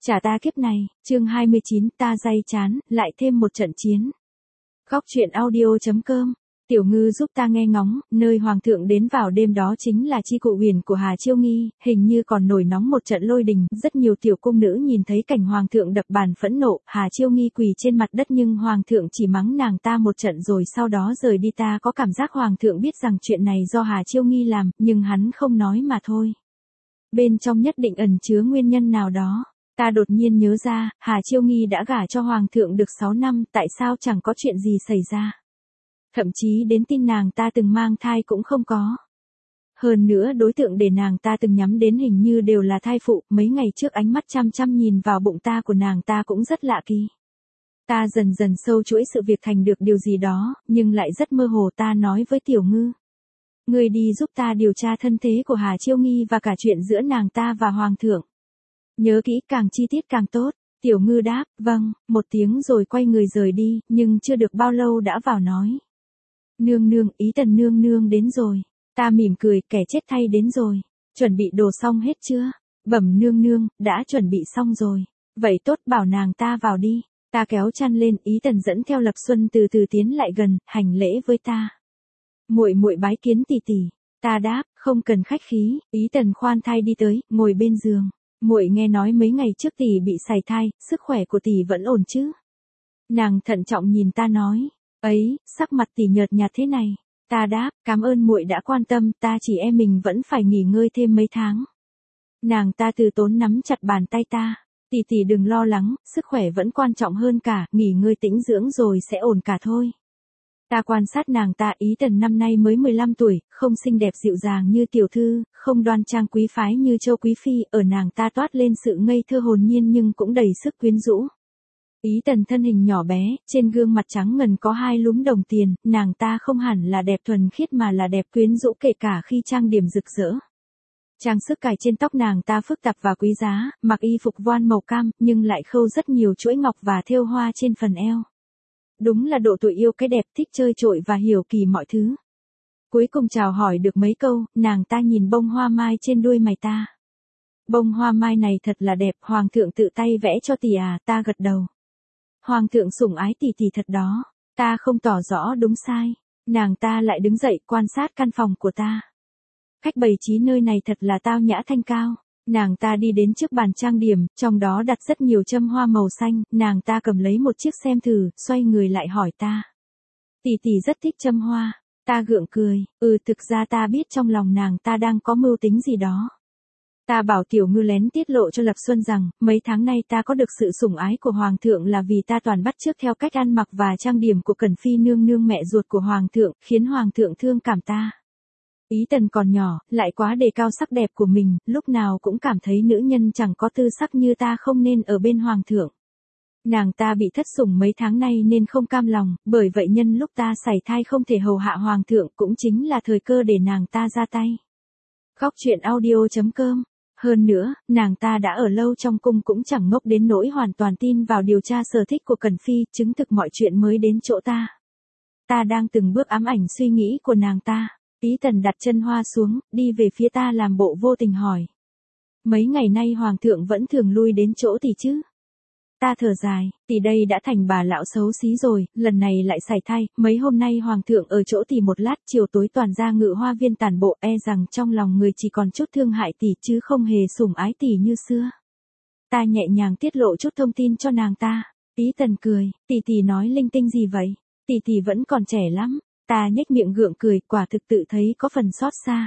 Trả ta kiếp này, chương 29, ta day chán, lại thêm một trận chiến. Góc truyện audio.com. Tiểu Ngư giúp ta nghe ngóng, nơi hoàng thượng đến vào đêm đó chính là chi cụ huyền của Hà Chiêu Nghi, hình như còn nổi nóng một trận lôi đình, rất nhiều tiểu cung nữ nhìn thấy cảnh hoàng thượng đập bàn phẫn nộ, Hà Chiêu Nghi quỳ trên mặt đất nhưng hoàng thượng chỉ mắng nàng ta một trận rồi sau đó rời đi. Ta có cảm giác hoàng thượng biết rằng chuyện này do Hà Chiêu Nghi làm, nhưng hắn không nói mà thôi. Bên trong nhất định ẩn chứa nguyên nhân nào đó. Ta đột nhiên nhớ ra, Hà Chiêu Nghi đã gả cho hoàng thượng được 6 năm, tại sao chẳng có chuyện gì xảy ra. Thậm chí đến tin nàng ta từng mang thai cũng không có. Hơn nữa đối tượng để nàng ta từng nhắm đến hình như đều là thai phụ, mấy ngày trước ánh mắt chăm chăm nhìn vào bụng ta của nàng ta cũng rất lạ kỳ. Ta dần dần sâu chuỗi sự việc thành được điều gì đó, nhưng lại rất mơ hồ. Ta nói với Tiểu Ngư. Người đi giúp ta điều tra thân thế của Hà Chiêu Nghi và cả chuyện giữa nàng ta và hoàng thượng. Nhớ kỹ, càng chi tiết càng tốt. Tiểu Ngư đáp, vâng, một tiếng rồi quay người rời đi, nhưng chưa được bao lâu đã vào nói. Nương nương, Ý Tần nương nương đến rồi. Ta mỉm cười, kẻ chết thay đến rồi. Chuẩn bị đồ xong hết chưa? Bẩm nương nương, đã chuẩn bị xong rồi. Vậy tốt, bảo nàng ta vào đi. Ta kéo chăn lên, Ý Tần dẫn theo Lập Xuân từ từ tiến lại gần, hành lễ với ta. Muội muội bái kiến tỷ tỷ. Ta đáp, không cần khách khí. Ý Tần khoan thai đi tới, ngồi bên giường. Muội nghe nói mấy ngày trước tỷ bị sảy thai, sức khỏe của tỷ vẫn ổn chứ? Nàng thận trọng nhìn ta nói, ấy, sắc mặt tỷ nhợt nhạt thế này. Ta đáp, cảm ơn muội đã quan tâm, ta chỉ e mình vẫn phải nghỉ ngơi thêm mấy tháng. Nàng ta từ tốn nắm chặt bàn tay ta, tỷ tỷ đừng lo lắng, sức khỏe vẫn quan trọng hơn cả, nghỉ ngơi tĩnh dưỡng rồi sẽ ổn cả thôi. Ta quan sát nàng ta, Ý Tần năm nay mới 15 tuổi, không xinh đẹp dịu dàng như tiểu thư, không đoan trang quý phái như Châu Quý Phi, ở nàng ta toát lên sự ngây thơ hồn nhiên nhưng cũng đầy sức quyến rũ. Ý Tần thân hình nhỏ bé, trên gương mặt trắng ngần có 2 lúm đồng tiền, nàng ta không hẳn là đẹp thuần khiết mà là đẹp quyến rũ kể cả khi trang điểm rực rỡ. Trang sức cài trên tóc nàng ta phức tạp và quý giá, mặc y phục voan màu cam, nhưng lại khâu rất nhiều chuỗi ngọc và thêu hoa trên phần eo. Đúng là độ tuổi yêu cái đẹp, thích chơi trội và hiểu kỳ mọi thứ. Cuối cùng chào hỏi được mấy câu, nàng ta nhìn bông hoa mai trên đuôi mày ta. Bông hoa mai này thật là đẹp, hoàng thượng tự tay vẽ cho tỷ à, ta gật đầu. Hoàng thượng sủng ái tỷ tỷ thật đó, ta không tỏ rõ đúng sai. Nàng ta lại đứng dậy quan sát căn phòng của ta. Cách bày trí nơi này thật là tao nhã thanh cao. Nàng ta đi đến trước bàn trang điểm, trong đó đặt rất nhiều châm hoa màu xanh, nàng ta cầm lấy một chiếc xem thử, xoay người lại hỏi ta. Tỷ tỷ rất thích châm hoa. Ta gượng cười, thực ra ta biết trong lòng nàng ta đang có mưu tính gì đó. Ta bảo Tiểu Ngư lén tiết lộ cho Lập Xuân rằng, mấy tháng nay ta có được sự sủng ái của hoàng thượng là vì ta toàn bắt chước theo cách ăn mặc và trang điểm của Cẩn Phi nương nương mẹ ruột của hoàng thượng, khiến hoàng thượng thương cảm ta. Ý Tần còn nhỏ, lại quá đề cao sắc đẹp của mình, lúc nào cũng cảm thấy nữ nhân chẳng có tư sắc như ta không nên ở bên hoàng thượng. Nàng ta bị thất sủng mấy tháng nay nên không cam lòng, bởi vậy nhân lúc ta sảy thai không thể hầu hạ hoàng thượng cũng chính là thời cơ để nàng ta ra tay. Góc truyện audio.com. Hơn nữa, nàng ta đã ở lâu trong cung cũng chẳng ngốc đến nỗi hoàn toàn tin vào điều tra sở thích của Cẩn Phi, chứng thực mọi chuyện mới đến chỗ ta. Ta đang từng bước ám ảnh suy nghĩ của nàng ta. Ý Tần đặt chân hoa xuống, đi về phía ta làm bộ vô tình hỏi. Mấy ngày nay hoàng thượng vẫn thường lui đến chỗ tỷ chứ? Ta thở dài, tỷ đây đã thành bà lão xấu xí rồi, lần này lại sảy thai, mấy hôm nay hoàng thượng ở chỗ tỷ một lát, chiều tối toàn ra Ngự Hoa Viên tản bộ, e rằng trong lòng người chỉ còn chút thương hại tỷ chứ không hề sủng ái tỷ như xưa. Ta nhẹ nhàng tiết lộ chút thông tin cho nàng ta. Ý Tần cười, tỷ nói linh tinh gì vậy? Tỷ vẫn còn trẻ lắm. Ta nhếch miệng gượng cười, quả thực tự thấy có phần xót xa.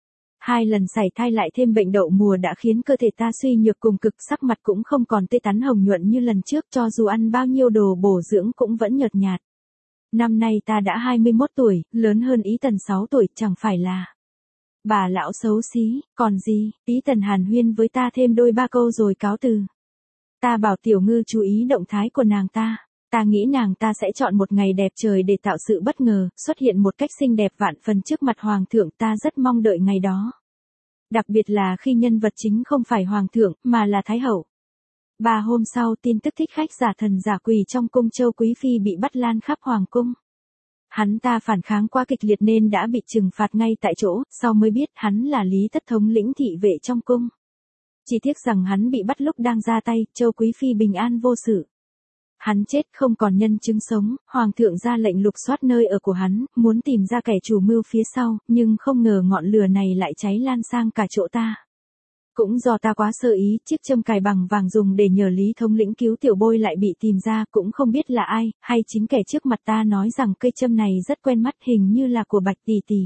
2 lần sảy thai lại thêm bệnh đậu mùa đã khiến cơ thể ta suy nhược cùng cực, sắc mặt cũng không còn tươi tắn hồng nhuận như lần trước, cho dù ăn bao nhiêu đồ bổ dưỡng cũng vẫn nhợt nhạt. Năm nay ta đã 21 tuổi, lớn hơn Ý Tần 6 tuổi, chẳng phải là bà lão xấu xí, còn gì? Ý Tần hàn huyên với ta thêm đôi ba câu rồi cáo từ. Ta bảo Tiểu Ngư chú ý động thái của nàng ta. Ta nghĩ nàng ta sẽ chọn một ngày đẹp trời để tạo sự bất ngờ, xuất hiện một cách xinh đẹp vạn phần trước mặt hoàng thượng, ta rất mong đợi ngày đó. Đặc biệt là khi nhân vật chính không phải hoàng thượng, mà là thái hậu. 3 hôm sau, tin tức thích khách giả thần giả quỷ trong cung Châu Quý Phi bị bắt lan khắp hoàng cung. Hắn ta phản kháng quá kịch liệt nên đã bị trừng phạt ngay tại chỗ, sau mới biết hắn là Lý Tất thống lĩnh thị vệ trong cung. Chỉ tiếc rằng hắn bị bắt lúc đang ra tay, Châu Quý Phi bình an vô sự. Hắn chết không còn nhân chứng sống, Hoàng thượng ra lệnh lục soát nơi ở của hắn, muốn tìm ra kẻ chủ mưu phía sau, nhưng không ngờ ngọn lửa này lại cháy lan sang cả chỗ ta. Cũng do ta quá sơ ý, chiếc châm cài bằng vàng dùng để nhờ Lý thống lĩnh cứu tiểu bôi lại bị tìm ra, cũng không biết là ai, hay chính kẻ trước mặt ta nói rằng cây châm này rất quen mắt, hình như là của Bạch tỷ tỷ.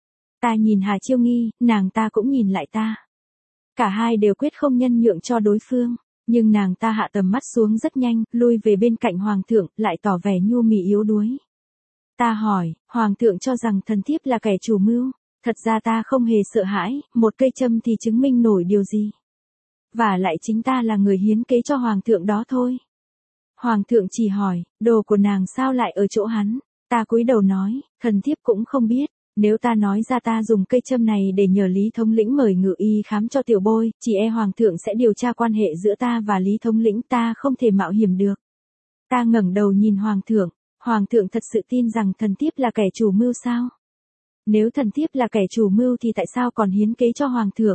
Ta nhìn Hà Chiêu Nghi, nàng ta cũng nhìn lại ta. Cả hai đều quyết không nhân nhượng cho đối phương, nhưng nàng ta hạ tầm mắt xuống rất nhanh, lui về bên cạnh Hoàng thượng, lại tỏ vẻ nhu mì yếu đuối. Ta hỏi, Hoàng thượng cho rằng thần thiếp là kẻ chủ mưu. Thật ra ta không hề sợ hãi, một cây châm thì chứng minh nổi điều gì. Và lại chính ta là người hiến kế cho Hoàng thượng đó thôi. Hoàng thượng chỉ hỏi, đồ của nàng sao lại ở chỗ hắn? Ta cúi đầu nói, thần thiếp cũng không biết. Nếu ta nói ra ta dùng cây châm này để nhờ Lý thống lĩnh mời ngự y khám cho tiểu bôi, chỉ e Hoàng thượng sẽ điều tra quan hệ giữa ta và Lý thống lĩnh, ta không thể mạo hiểm được. Ta ngẩng đầu nhìn Hoàng thượng thật sự tin rằng thần thiếp là kẻ chủ mưu sao? Nếu thần thiếp là kẻ chủ mưu thì tại sao còn hiến kế cho Hoàng thượng?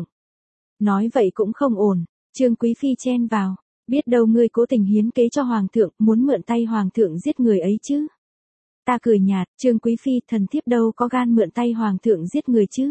Nói vậy cũng không ổn, Trương Quý Phi chen vào, biết đâu ngươi cố tình hiến kế cho Hoàng thượng, muốn mượn tay Hoàng thượng giết người ấy chứ. Ta cười nhạt, Trương Quý Phi, thần thiếp đâu có gan mượn tay Hoàng thượng giết người chứ.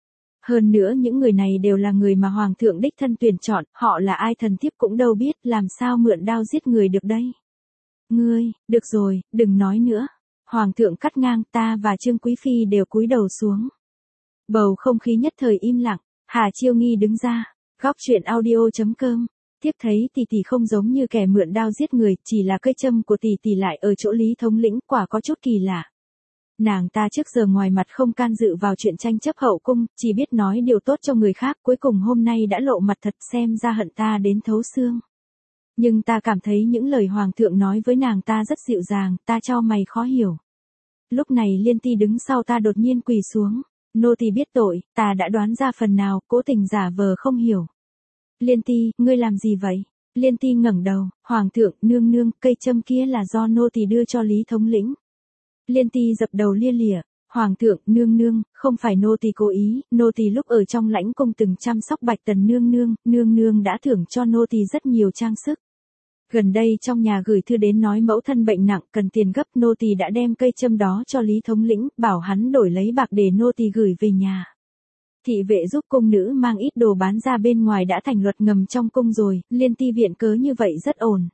Hơn nữa những người này đều là người mà Hoàng thượng đích thân tuyển chọn, họ là ai thần thiếp cũng đâu biết, làm sao mượn đao giết người được đây. Ngươi, được rồi, đừng nói nữa. Hoàng thượng cắt ngang, ta và Trương Quý Phi đều cúi đầu xuống. Bầu không khí nhất thời im lặng, Hà Chiêu Nghi đứng ra, góc truyện audio.com. Tiếc thấy tỷ tỷ không giống như kẻ mượn đao giết người, chỉ là cây châm của tỷ tỷ lại ở chỗ Lý thống lĩnh, quả có chút kỳ lạ. Nàng ta trước giờ ngoài mặt không can dự vào chuyện tranh chấp hậu cung, chỉ biết nói điều tốt cho người khác, cuối cùng hôm nay đã lộ mặt thật, xem ra hận ta đến thấu xương. Nhưng ta cảm thấy những lời Hoàng thượng nói với nàng ta rất dịu dàng, ta chau mày khó hiểu. Lúc này Liên Ti đứng sau ta đột nhiên quỳ xuống. Nô tỳ biết tội, ta đã đoán ra phần nào, cố tình giả vờ không hiểu. Liên Ti, ngươi làm gì vậy? Liên Ti ngẩng đầu, Hoàng thượng, nương nương, cây châm kia là do nô tỳ đưa cho Lý thống lĩnh. Liên Ti dập đầu lia lịa, Hoàng thượng, nương nương, không phải nô tỳ cố ý, nô tỳ lúc ở trong lãnh cung từng chăm sóc Bạch Tần nương nương đã thưởng cho nô tỳ rất nhiều trang sức. Gần đây trong nhà gửi thư đến nói mẫu thân bệnh nặng cần tiền gấp, nô tỳ đã đem cây châm đó cho Lý thống lĩnh, bảo hắn đổi lấy bạc để nô tỳ gửi về nhà. Thị vệ giúp cung nữ mang ít đồ bán ra bên ngoài đã thành luật ngầm trong cung rồi, Liên Ti viện cớ như vậy rất ổn.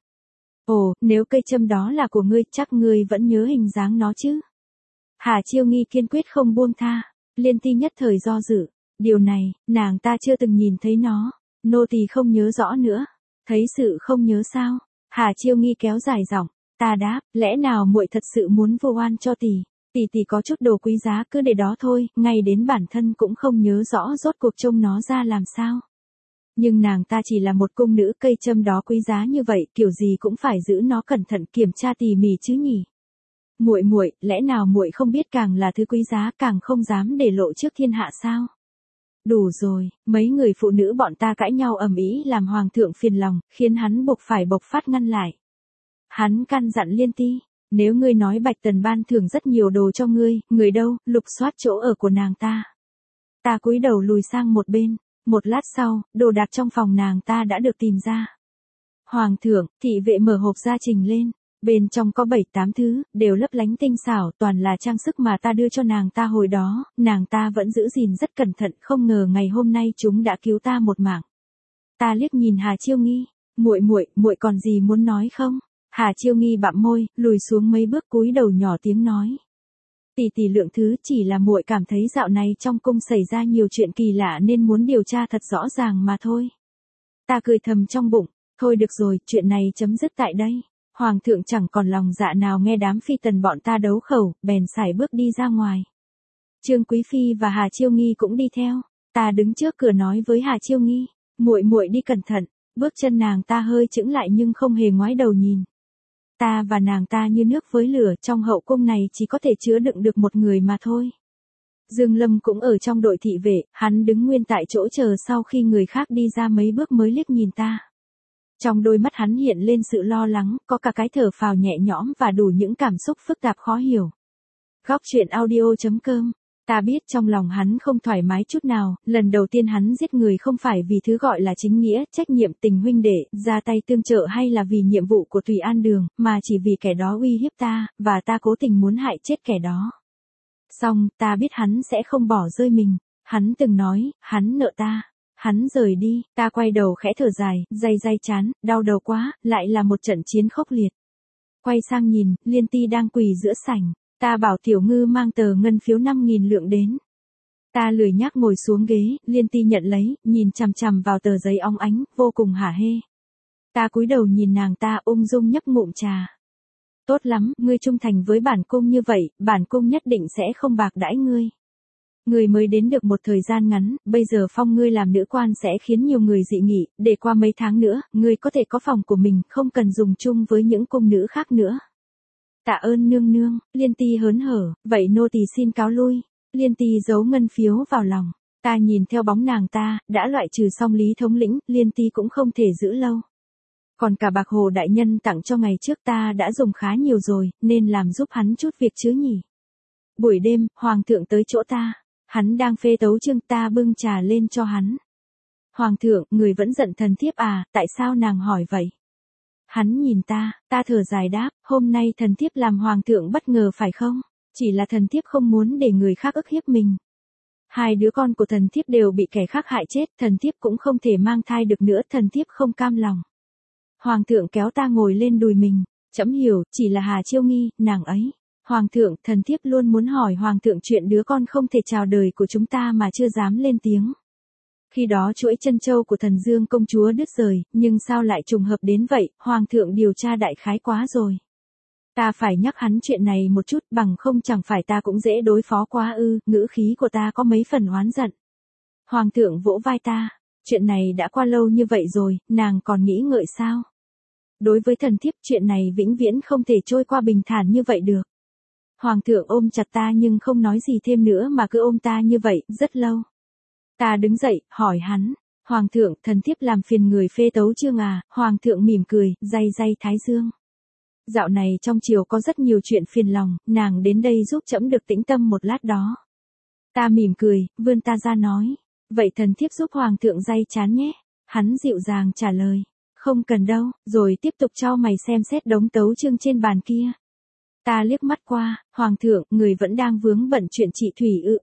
Ồ, nếu cây châm đó là của ngươi, chắc ngươi vẫn nhớ hình dáng nó chứ? Hà Chiêu Nghi kiên quyết không buông tha, Liên Ti nhất thời do dự, điều này, nàng ta chưa từng nhìn thấy nó, nô tỳ không nhớ rõ nữa. Thấy sự không nhớ sao? Hà Chiêu Nghi kéo dài giọng, ta đáp, lẽ nào muội thật sự muốn vu oan cho tỷ? Tỷ có chút đồ quý giá cứ để đó thôi, ngay đến bản thân cũng không nhớ rõ rốt cuộc trông nó ra làm sao. Nhưng nàng ta chỉ là một cung nữ, cây châm đó quý giá như vậy, kiểu gì cũng phải giữ nó cẩn thận kiểm tra tỉ mỉ chứ nhỉ. Muội, lẽ nào muội không biết càng là thứ quý giá càng không dám để lộ trước thiên hạ sao? Đủ rồi, mấy người phụ nữ bọn ta cãi nhau ầm ĩ làm Hoàng thượng phiền lòng, khiến hắn buộc phải bộc phát ngăn lại. Hắn căn dặn Liên Ti, nếu ngươi nói Bạch Tần ban thưởng rất nhiều đồ cho ngươi, người đâu, lục soát chỗ ở của nàng ta. Ta cúi đầu lùi sang một bên, một lát sau, đồ đạc trong phòng nàng ta đã được tìm ra. Hoàng thượng, thị vệ mở hộp gia trình lên. Bên trong có 7-8 thứ, đều lấp lánh tinh xảo, toàn là trang sức mà ta đưa cho nàng ta hồi đó, nàng ta vẫn giữ gìn rất cẩn thận, không ngờ ngày hôm nay chúng đã cứu ta một mạng. Ta liếc nhìn Hà Chiêu Nghi, muội còn gì muốn nói không? Hà Chiêu Nghi bặm môi, lùi xuống mấy bước cúi đầu nhỏ tiếng nói. Tỷ lượng thứ, chỉ là muội cảm thấy dạo này trong cung xảy ra nhiều chuyện kỳ lạ nên muốn điều tra thật rõ ràng mà thôi. Ta cười thầm trong bụng, thôi được rồi, chuyện này chấm dứt tại đây. Hoàng thượng chẳng còn lòng dạ nào nghe đám phi tần bọn ta đấu khẩu, bèn sải bước đi ra ngoài. Trương Quý Phi và Hà Chiêu Nghi cũng đi theo. Ta đứng trước cửa nói với Hà Chiêu Nghi, muội đi cẩn thận. Bước chân nàng ta hơi chững lại nhưng không hề ngoái đầu nhìn. Ta và nàng ta như nước với lửa, trong hậu cung này chỉ có thể chứa đựng được một người mà thôi. Dương Lâm cũng ở trong đội thị vệ, hắn đứng nguyên tại chỗ chờ sau khi người khác đi ra mấy bước mới liếc nhìn ta. Trong đôi mắt hắn hiện lên sự lo lắng, có cả cái thở phào nhẹ nhõm và đủ những cảm xúc phức tạp khó hiểu. Góc truyện audio.com Ta biết trong lòng hắn không thoải mái chút nào, lần đầu tiên hắn giết người không phải vì thứ gọi là chính nghĩa, trách nhiệm tình huynh đệ, ra tay tương trợ hay là vì nhiệm vụ của Thủy An Đường, mà chỉ vì kẻ đó uy hiếp ta, và ta cố tình muốn hại chết kẻ đó. Xong, ta biết hắn sẽ không bỏ rơi mình, hắn từng nói, hắn nợ ta. Hắn rời đi, ta quay đầu khẽ thở dài, day chán, đau đầu quá, lại là một trận chiến khốc liệt. Quay sang nhìn, Liên Ti đang quỳ giữa sảnh. Ta bảo Tiểu Ngư mang tờ ngân phiếu 5.000 lượng đến. Ta lười nhác ngồi xuống ghế, Liên Ti nhận lấy, nhìn chằm chằm vào tờ giấy óng ánh, vô cùng hả hê. Ta cúi đầu nhìn nàng ta ung dung nhấp ngụm trà. Tốt lắm, ngươi trung thành với bản cung như vậy, bản cung nhất định sẽ không bạc đãi ngươi. Ngươi mới đến được một thời gian ngắn, bây giờ phong ngươi làm nữ quan sẽ khiến nhiều người dị nghị, để qua mấy tháng nữa, ngươi có thể có phòng của mình, không cần dùng chung với những cung nữ khác nữa. Tạ ơn nương nương, Liên Ti hớn hở, vậy nô tỳ xin cáo lui. Liên Ti giấu ngân phiếu vào lòng. Ta nhìn theo bóng nàng ta, đã loại trừ xong Lý thống lĩnh, Liên Ti cũng không thể giữ lâu. Còn cả bạc hồ đại nhân tặng cho ngày trước ta đã dùng khá nhiều rồi, nên làm giúp hắn chút việc chứ nhỉ. Buổi đêm, hoàng thượng tới chỗ ta. Hắn đang phê tấu chương, ta bưng trà lên cho hắn. Hoàng thượng, người vẫn giận thần thiếp à, tại sao nàng hỏi vậy? Hắn nhìn ta thở dài đáp, hôm nay thần thiếp làm hoàng thượng bất ngờ phải không? Chỉ là thần thiếp không muốn để người khác ức hiếp mình. 2 đứa con của thần thiếp đều bị kẻ khác hại chết, thần thiếp cũng không thể mang thai được nữa, thần thiếp không cam lòng. Hoàng thượng kéo ta ngồi lên đùi mình, trẫm hiểu, chỉ là Hà Chiêu Nghi, nàng ấy. Hoàng thượng, thần thiếp luôn muốn hỏi hoàng thượng chuyện đứa con không thể chào đời của chúng ta mà chưa dám lên tiếng. Khi đó chuỗi chân châu của thần Dương công chúa đứt rời, nhưng sao lại trùng hợp đến vậy, hoàng thượng điều tra đại khái quá rồi. Ta phải nhắc hắn chuyện này một chút, bằng không chẳng phải ta cũng dễ đối phó quá ư, ngữ khí của ta có mấy phần oán giận. Hoàng thượng vỗ vai ta, chuyện này đã qua lâu như vậy rồi, nàng còn nghĩ ngợi sao? Đối với thần thiếp chuyện này vĩnh viễn không thể trôi qua bình thản như vậy được. Hoàng thượng ôm chặt ta nhưng không nói gì thêm nữa mà cứ ôm ta như vậy, rất lâu. Ta đứng dậy, hỏi hắn, Hoàng thượng, thần thiếp làm phiền người phê tấu chương à? Hoàng thượng mỉm cười, day thái dương. Dạo này trong triều có rất nhiều chuyện phiền lòng, nàng đến đây giúp trẫm được tĩnh tâm một lát đó. Ta mỉm cười, vươn ta ra nói, vậy thần thiếp giúp hoàng thượng day chán nhé. Hắn dịu dàng trả lời, không cần đâu, rồi tiếp tục cho mày xem xét đống tấu chương trên bàn kia. Ta liếc mắt qua, hoàng thượng, người vẫn đang vướng bận chuyện chị Thủy ư?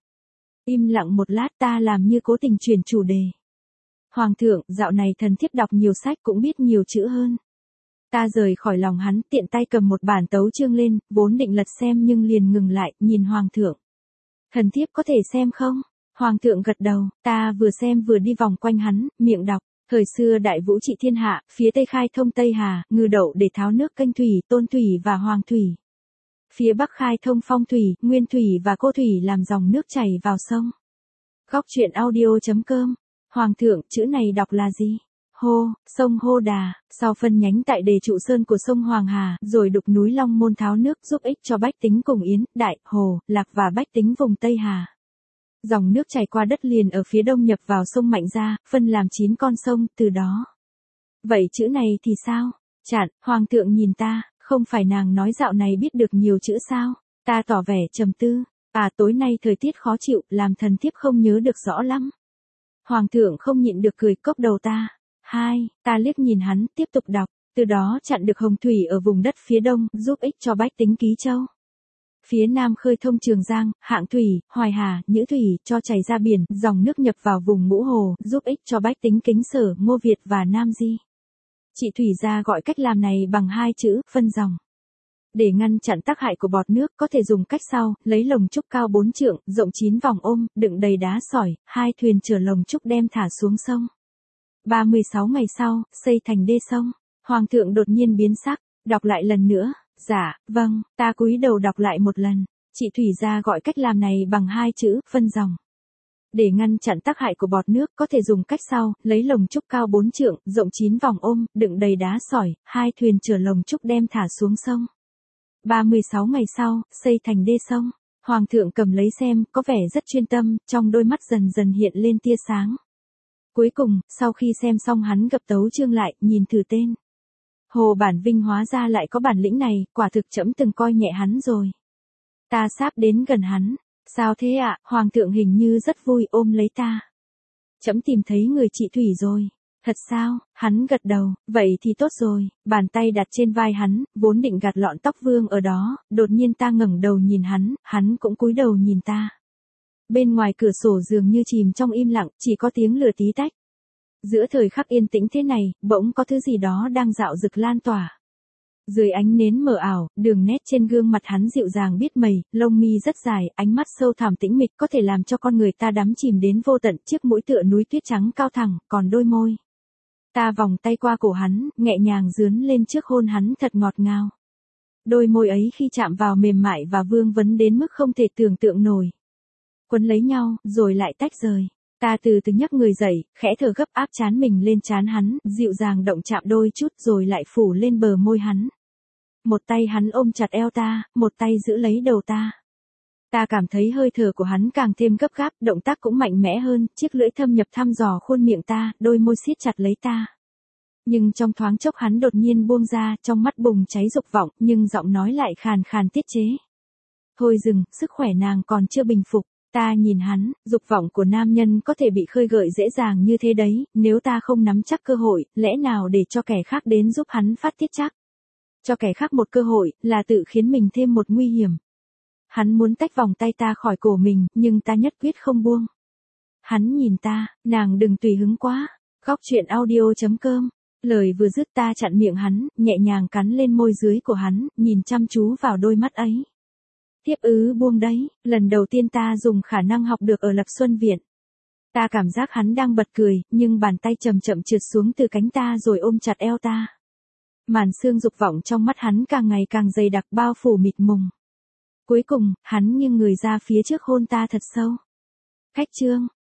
Im lặng một lát, ta làm như cố tình chuyển chủ đề. Hoàng thượng, dạo này thần thiếp đọc nhiều sách cũng biết nhiều chữ hơn. Ta rời khỏi lòng hắn, tiện tay cầm một bản tấu chương lên, vốn định lật xem nhưng liền ngừng lại, nhìn hoàng thượng. Thần thiếp có thể xem không? Hoàng thượng gật đầu, ta vừa xem vừa đi vòng quanh hắn, miệng đọc. Thời xưa đại vũ trị thiên hạ, phía tây khai thông Tây Hà, ngư đậu để tháo nước kênh thủy, tôn thủy và hoàng thủy. Phía bắc khai thông phong thủy, nguyên thủy và cô thủy làm dòng nước chảy vào sông. Góc truyện audio.com. Hoàng thượng, chữ này đọc là gì? Hô, sông Hô Đà, sau phân nhánh tại đề trụ sơn của sông Hoàng Hà, rồi đục núi Long Môn tháo nước giúp ích cho bách tính cùng Yến, Đại, Hồ, Lạc và bách tính vùng Tây Hà. Dòng nước chảy qua đất liền ở phía đông nhập vào sông Mạnh Gia, phân làm 9 con sông, từ đó. Vậy chữ này thì sao? Chặn, hoàng thượng nhìn ta, không phải nàng nói dạo này biết được nhiều chữ sao? Ta tỏ vẻ trầm tư, tối nay thời tiết khó chịu, làm thần thiếp không nhớ được rõ lắm. Hoàng thượng không nhịn được cười cốc đầu ta. Ta liếc nhìn hắn, tiếp tục đọc, từ đó chặn được hồng thủy ở vùng đất phía đông, giúp ích cho bách tính Ký Châu. Phía nam khơi thông Trường Giang, Hạng Thủy, Hoài Hà, Nhữ Thủy, cho chảy ra biển, dòng nước nhập vào vùng Ngũ Hồ, giúp ích cho bách tính Kính Sở, Ngô Việt và Nam Di. Chị Thủy gia gọi cách làm này bằng 2 chữ, phân dòng. Để ngăn chặn tác hại của bọt nước, có thể dùng cách sau, lấy lồng trúc cao 4 trượng, rộng 9 vòng ôm, đựng đầy đá sỏi, 2 thuyền chở lồng trúc đem thả xuống sông. 36 ngày sau, xây thành đê sông. Hoàng thượng đột nhiên biến sắc, đọc lại lần nữa. Dạ, vâng, ta cúi đầu đọc lại một lần. Chị Thủy gia gọi cách làm này bằng 2 chữ, phân dòng. Để ngăn chặn tác hại của bọt nước, có thể dùng cách sau, lấy lồng trúc cao 4 trượng, rộng 9 vòng ôm, đựng đầy đá sỏi, 2 thuyền chở lồng trúc đem thả xuống sông. 36 ngày sau, xây thành đê sông. Hoàng thượng cầm lấy xem, có vẻ rất chuyên tâm, trong đôi mắt dần dần hiện lên tia sáng. Cuối cùng, sau khi xem xong hắn gập tấu chương lại, nhìn thử tên. Hồ Bản Vinh hóa ra lại có bản lĩnh này, quả thực trẫm từng coi nhẹ hắn rồi. Ta sáp đến gần hắn, Sao thế ạ, Hoàng thượng hình như rất vui ôm lấy ta. Trẫm tìm thấy người chị Thủy rồi. Thật sao, hắn gật đầu, vậy thì tốt rồi, bàn tay đặt trên vai hắn, vốn định gạt lọn tóc vương ở đó, đột nhiên ta ngẩng đầu nhìn hắn cũng cúi đầu nhìn ta. Bên ngoài cửa sổ dường như chìm trong im lặng, chỉ có tiếng lửa tí tách. Giữa thời khắc yên tĩnh thế này, bỗng có thứ gì đó đang dạo rực lan tỏa. Dưới ánh nến mờ ảo, đường nét trên gương mặt hắn dịu dàng biết mẩy, lông mi rất dài, ánh mắt sâu thẳm tĩnh mịch có thể làm cho con người ta đắm chìm đến vô tận, chiếc mũi tựa núi tuyết trắng cao thẳng, còn đôi môi. Ta vòng tay qua cổ hắn, nhẹ nhàng dướn lên trước hôn hắn thật ngọt ngào. Đôi môi ấy khi chạm vào mềm mại và vương vấn đến mức không thể tưởng tượng nổi. Quấn lấy nhau, rồi lại tách rời. Ta từ từ nhấc người dậy, khẽ thở gấp áp trán mình lên trán hắn, dịu dàng động chạm đôi chút rồi lại phủ lên bờ môi hắn. Một tay hắn ôm chặt eo ta, một tay giữ lấy đầu ta. Ta cảm thấy hơi thở của hắn càng thêm gấp gáp, động tác cũng mạnh mẽ hơn, chiếc lưỡi thâm nhập thăm dò khuôn miệng ta, đôi môi siết chặt lấy ta. Nhưng trong thoáng chốc hắn đột nhiên buông ra, trong mắt bùng cháy dục vọng, nhưng giọng nói lại khàn khàn tiết chế. Thôi dừng, sức khỏe nàng còn chưa bình phục. Ta nhìn hắn, dục vọng của nam nhân có thể bị khơi gợi dễ dàng như thế đấy, nếu ta không nắm chắc cơ hội, lẽ nào để cho kẻ khác đến giúp hắn phát tiết chắc. Cho kẻ khác một cơ hội, là tự khiến mình thêm một nguy hiểm. Hắn muốn tách vòng tay ta khỏi cổ mình, nhưng ta nhất quyết không buông. Hắn nhìn ta, nàng đừng tùy hứng quá. Góc truyện audio.com. Lời vừa dứt ta chặn miệng hắn, nhẹ nhàng cắn lên môi dưới của hắn, nhìn chăm chú vào đôi mắt ấy. Tiếp buông đấy, lần đầu tiên ta dùng khả năng học được ở Lập Xuân Viện. Ta cảm giác hắn đang bật cười, nhưng bàn tay chậm chậm trượt xuống từ cánh ta rồi ôm chặt eo ta. Màn sương dục vọng trong mắt hắn càng ngày càng dày đặc bao phủ mịt mùng. Cuối cùng, hắn nghiêng người ra phía trước hôn ta thật sâu. Khách chương.